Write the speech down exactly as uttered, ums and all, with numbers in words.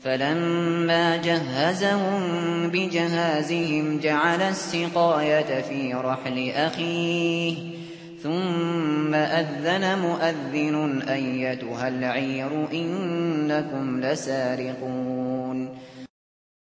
فَلَمَّا جَهَّزَهُم بِجَهَازِهِمْ جَعَلَ السِّقَايَةَ فِي رَحْلِ أَخِيهِ ثُمَّ أَذَّنَ مُؤَذِّنٌ أَيَّتُهَا الْعِيرُ إِنَّكُمْ لَسَارِقُونَ